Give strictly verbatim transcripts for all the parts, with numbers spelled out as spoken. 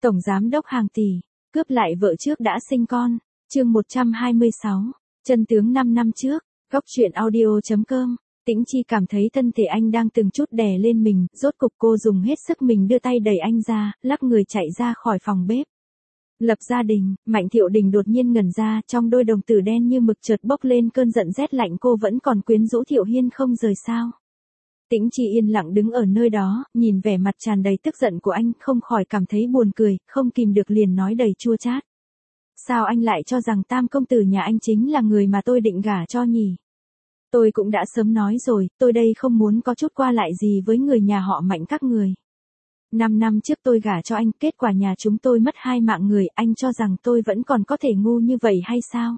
Tổng giám đốc hàng tỷ, cướp lại vợ trước đã sinh con. Chương một trăm hai mươi sáu, chân tướng năm năm trước. Góc truyện audio chấm com. Tĩnh Chi cảm thấy thân thể anh đang từng chút đè lên mình, rốt cục cô dùng hết sức mình đưa tay đẩy anh ra, lắc người chạy ra khỏi phòng bếp. Lập gia đình, Mạnh Thiệu Đình đột nhiên ngẩn ra, trong đôi đồng tử đen như mực chợt bốc lên cơn giận rét lạnh, cô vẫn còn quyến rũ Thiệu Hiên không rời sao? Tĩnh Chi yên lặng đứng ở nơi đó, nhìn vẻ mặt tràn đầy tức giận của anh, không khỏi cảm thấy buồn cười, không kìm được liền nói đầy chua chát. Sao anh lại cho rằng Tam công tử nhà anh chính là người mà tôi định gả cho nhỉ? Tôi cũng đã sớm nói rồi, tôi đây không muốn có chút qua lại gì với người nhà họ Mạnh các người. Năm năm trước tôi gả cho anh, kết quả nhà chúng tôi mất hai mạng người, anh cho rằng tôi vẫn còn có thể ngu như vậy hay sao?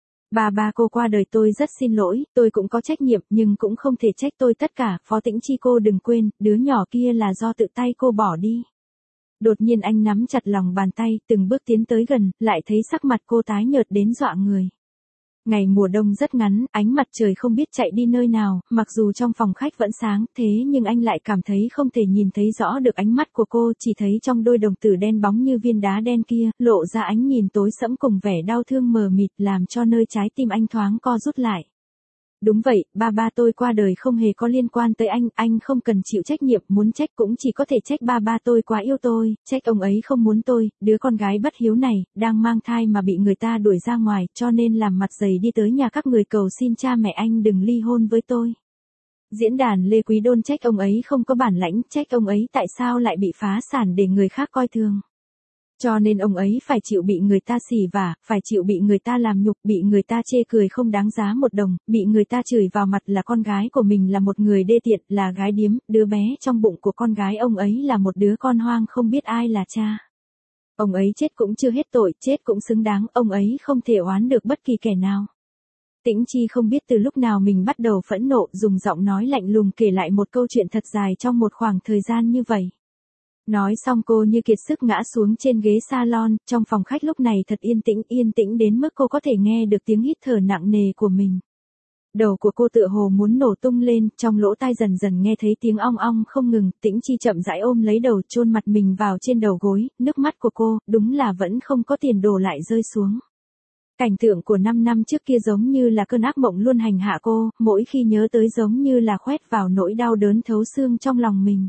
Bà bà cô qua đời tôi rất xin lỗi, tôi cũng có trách nhiệm nhưng cũng không thể trách tôi tất cả, Phó Tĩnh Chi cô đừng quên, đứa nhỏ kia là do tự tay cô bỏ đi. Đột nhiên anh nắm chặt lòng bàn tay, từng bước tiến tới gần, lại thấy sắc mặt cô tái nhợt đến dọa người. Ngày mùa đông rất ngắn, ánh mặt trời không biết chạy đi nơi nào, mặc dù trong phòng khách vẫn sáng, thế nhưng anh lại cảm thấy không thể nhìn thấy rõ được ánh mắt của cô, chỉ thấy trong đôi đồng tử đen bóng như viên đá đen kia, lộ ra ánh nhìn tối sẫm cùng vẻ đau thương mờ mịt, làm cho nơi trái tim anh thoáng co rút lại. Đúng vậy, ba ba tôi qua đời không hề có liên quan tới anh, anh không cần chịu trách nhiệm, muốn trách cũng chỉ có thể trách ba ba tôi quá yêu tôi, trách ông ấy không muốn tôi, đứa con gái bất hiếu này, đang mang thai mà bị người ta đuổi ra ngoài, cho nên làm mặt dày đi tới nhà các người cầu xin cha mẹ anh đừng ly hôn với tôi. Diễn đàn Lê Quý Đôn trách ông ấy không có bản lãnh, trách ông ấy tại sao lại bị phá sản để người khác coi thường. Cho nên ông ấy phải chịu bị người ta xỉ vả, phải chịu bị người ta làm nhục, bị người ta chê cười không đáng giá một đồng, bị người ta chửi vào mặt là con gái của mình là một người đê tiện, là gái điếm, đứa bé trong bụng của con gái ông ấy là một đứa con hoang không biết ai là cha. Ông ấy chết cũng chưa hết tội, chết cũng xứng đáng, ông ấy không thể oán được bất kỳ kẻ nào. Tĩnh Chi không biết từ lúc nào mình bắt đầu phẫn nộ, dùng giọng nói lạnh lùng kể lại một câu chuyện thật dài trong một khoảng thời gian như vậy. Nói xong cô như kiệt sức ngã xuống trên ghế salon, trong phòng khách lúc này thật yên tĩnh, yên tĩnh đến mức cô có thể nghe được tiếng hít thở nặng nề của mình. Đầu của cô tựa hồ muốn nổ tung lên, trong lỗ tai dần dần nghe thấy tiếng ong ong không ngừng, Tĩnh Chi chậm rãi ôm lấy đầu, chôn mặt mình vào trên đầu gối, nước mắt của cô, đúng là vẫn không có tiền đổ lại rơi xuống. Cảnh tượng của năm năm trước kia giống như là cơn ác mộng luôn hành hạ cô, mỗi khi nhớ tới giống như là khoét vào nỗi đau đớn thấu xương trong lòng mình.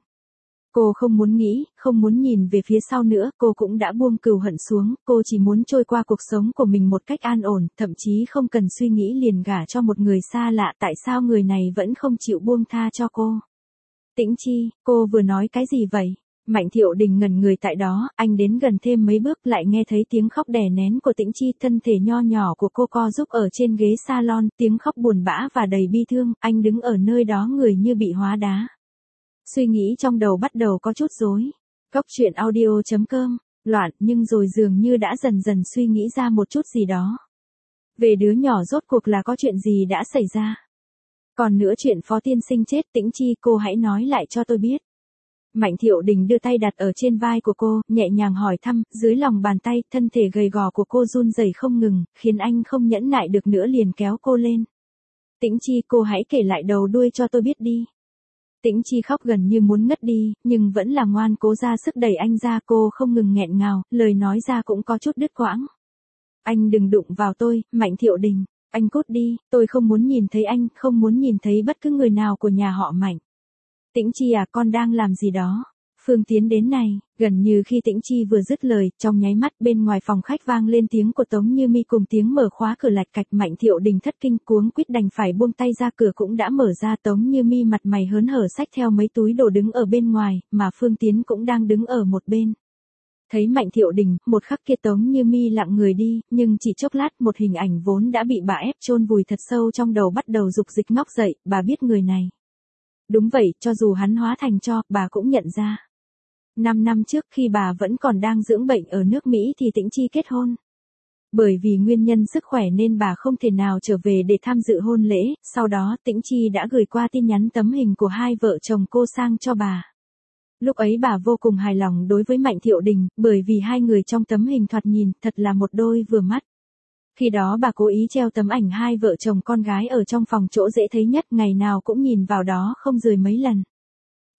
Cô không muốn nghĩ, không muốn nhìn về phía sau nữa, cô cũng đã buông cừu hận xuống, cô chỉ muốn trôi qua cuộc sống của mình một cách an ổn, thậm chí không cần suy nghĩ liền gả cho một người xa lạ, tại sao người này vẫn không chịu buông tha cho cô. Tĩnh Chi, cô vừa nói cái gì vậy? Mạnh Thiệu Đình ngẩn người tại đó, anh đến gần thêm mấy bước lại nghe thấy tiếng khóc đè nén của Tĩnh Chi, thân thể nho nhỏ của cô co giúp ở trên ghế salon, tiếng khóc buồn bã và đầy bi thương, anh đứng ở nơi đó người như bị hóa đá. Suy nghĩ trong đầu bắt đầu có chút rối. Góc truyện audio chấm com, loạn nhưng rồi dường như đã dần dần suy nghĩ ra một chút gì đó. Về đứa nhỏ rốt cuộc là có chuyện gì đã xảy ra. Còn nữa chuyện Phó tiên sinh chết, Tĩnh Chi cô hãy nói lại cho tôi biết. Mạnh Thiệu Đình đưa tay đặt ở trên vai của cô, nhẹ nhàng hỏi thăm, dưới lòng bàn tay, thân thể gầy gò của cô run rẩy không ngừng, khiến anh không nhẫn nại được nữa liền kéo cô lên. Tĩnh Chi cô hãy kể lại đầu đuôi cho tôi biết đi. Tĩnh Chi khóc gần như muốn ngất đi, nhưng vẫn là ngoan cố ra sức đẩy anh ra, cô không ngừng nghẹn ngào, lời nói ra cũng có chút đứt quãng. Anh đừng đụng vào tôi, Mạnh Thiệu Đình, anh cút đi, tôi không muốn nhìn thấy anh, không muốn nhìn thấy bất cứ người nào của nhà họ Mạnh. Tĩnh Chi à, con đang làm gì đó? Phương tiến đến này, gần như khi Tĩnh Chi vừa dứt lời, trong nháy mắt bên ngoài phòng khách vang lên tiếng của Tống Như Mi cùng tiếng mở khóa cửa lạch cạch. Mạnh Thiệu Đình thất kinh cuống quýt đành phải buông tay ra, cửa cũng đã mở ra, Tống Như Mi mặt mày hớn hở xách theo mấy túi đồ đứng ở bên ngoài, mà Phương Tiến cũng đang đứng ở một bên. Thấy Mạnh Thiệu Đình, một khắc kia Tống Như Mi lặng người đi, nhưng chỉ chốc lát một hình ảnh vốn đã bị bà ép chôn vùi thật sâu trong đầu bắt đầu dục dịch ngóc dậy, bà biết người này. Đúng vậy, cho dù hắn hóa thành tro, bà cũng nhận ra. Năm năm trước khi bà vẫn còn đang dưỡng bệnh ở nước Mỹ thì Tĩnh Chi kết hôn. Bởi vì nguyên nhân sức khỏe nên bà không thể nào trở về để tham dự hôn lễ, sau đó Tĩnh Chi đã gửi qua tin nhắn tấm hình của hai vợ chồng cô sang cho bà. Lúc ấy bà vô cùng hài lòng đối với Mạnh Thiệu Đình, bởi vì hai người trong tấm hình thoạt nhìn thật là một đôi vừa mắt. Khi đó bà cố ý treo tấm ảnh hai vợ chồng con gái ở trong phòng chỗ dễ thấy nhất, ngày nào cũng nhìn vào đó không rời mấy lần.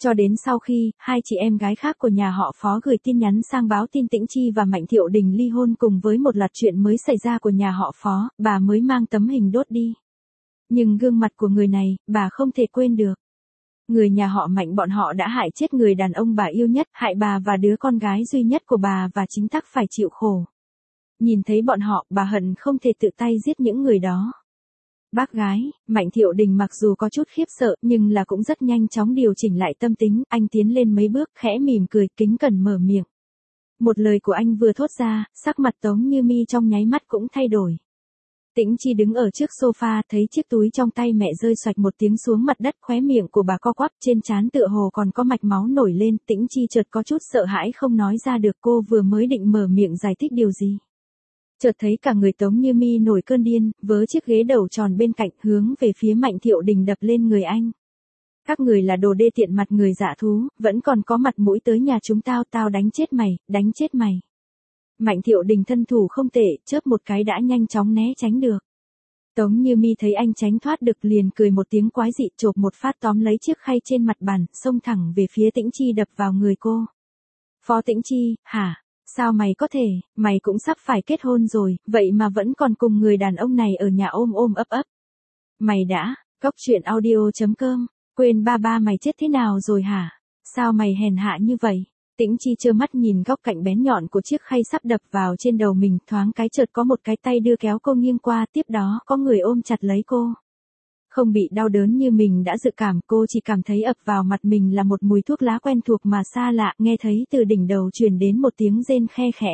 Cho đến sau khi, hai chị em gái khác của nhà họ Phó gửi tin nhắn sang báo tin Tĩnh Chi và Mạnh Thiệu Đình ly hôn cùng với một loạt chuyện mới xảy ra của nhà họ Phó, bà mới mang tấm hình đốt đi. Nhưng gương mặt của người này, bà không thể quên được. Người nhà họ Mạnh bọn họ đã hại chết người đàn ông bà yêu nhất, hại bà và đứa con gái duy nhất của bà và chính tắc phải chịu khổ. Nhìn thấy bọn họ, bà hận không thể tự tay giết những người đó. Bác gái, Mạnh Thiệu Đình mặc dù có chút khiếp sợ nhưng là cũng rất nhanh chóng điều chỉnh lại tâm tính, anh tiến lên mấy bước, khẽ mỉm cười, kính cẩn mở miệng. Một lời của anh vừa thốt ra, sắc mặt Tống Như Mi trong nháy mắt cũng thay đổi. Tĩnh Chi đứng ở trước sofa, thấy chiếc túi trong tay mẹ rơi xoạch một tiếng xuống mặt đất, khóe miệng của bà co quắp, trên trán tựa hồ còn có mạch máu nổi lên, Tĩnh Chi chợt có chút sợ hãi không nói ra được, cô vừa mới định mở miệng giải thích điều gì. Chợt thấy cả người Tống Như Mi nổi cơn điên, vớ chiếc ghế đầu tròn bên cạnh, hướng về phía Mạnh Thiệu Đình đập lên người anh. Các người là đồ đê tiện mặt người dạ thú, vẫn còn có mặt mũi tới nhà chúng tao, tao đánh chết mày, đánh chết mày. Mạnh Thiệu Đình thân thủ không tệ, chớp một cái đã nhanh chóng né tránh được. Tống Như Mi thấy anh tránh thoát được liền cười một tiếng quái dị, chộp một phát tóm lấy chiếc khay trên mặt bàn, xông thẳng về phía Tĩnh Chi đập vào người cô. Phó Tĩnh Chi, hả? Sao mày có thể, mày cũng sắp phải kết hôn rồi, vậy mà vẫn còn cùng người đàn ông này ở nhà ôm ôm ấp ấp. Mày đã, cốc truyện audio chấm com, quên ba ba mày chết thế nào rồi hả? Sao mày hèn hạ như vậy? Tĩnh Chi trơ mắt nhìn góc cạnh bén nhọn của chiếc khay sắp đập vào trên đầu mình, thoáng cái chợt có một cái tay đưa kéo cô nghiêng qua, tiếp đó có người ôm chặt lấy cô. Không bị đau đớn như mình đã dự cảm, cô chỉ cảm thấy ập vào mặt mình là một mùi thuốc lá quen thuộc mà xa lạ, nghe thấy từ đỉnh đầu truyền đến một tiếng rên khe khẽ.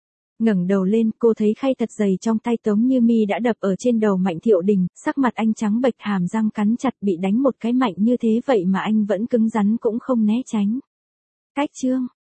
Ngẩng đầu lên, cô thấy khay thật dày trong tay Tống Như Mi đã đập ở trên đầu Mạnh Thiệu Đình, sắc mặt anh trắng bệch, hàm răng cắn chặt, bị đánh một cái mạnh như thế vậy mà anh vẫn cứng rắn cũng không né tránh. Cách chương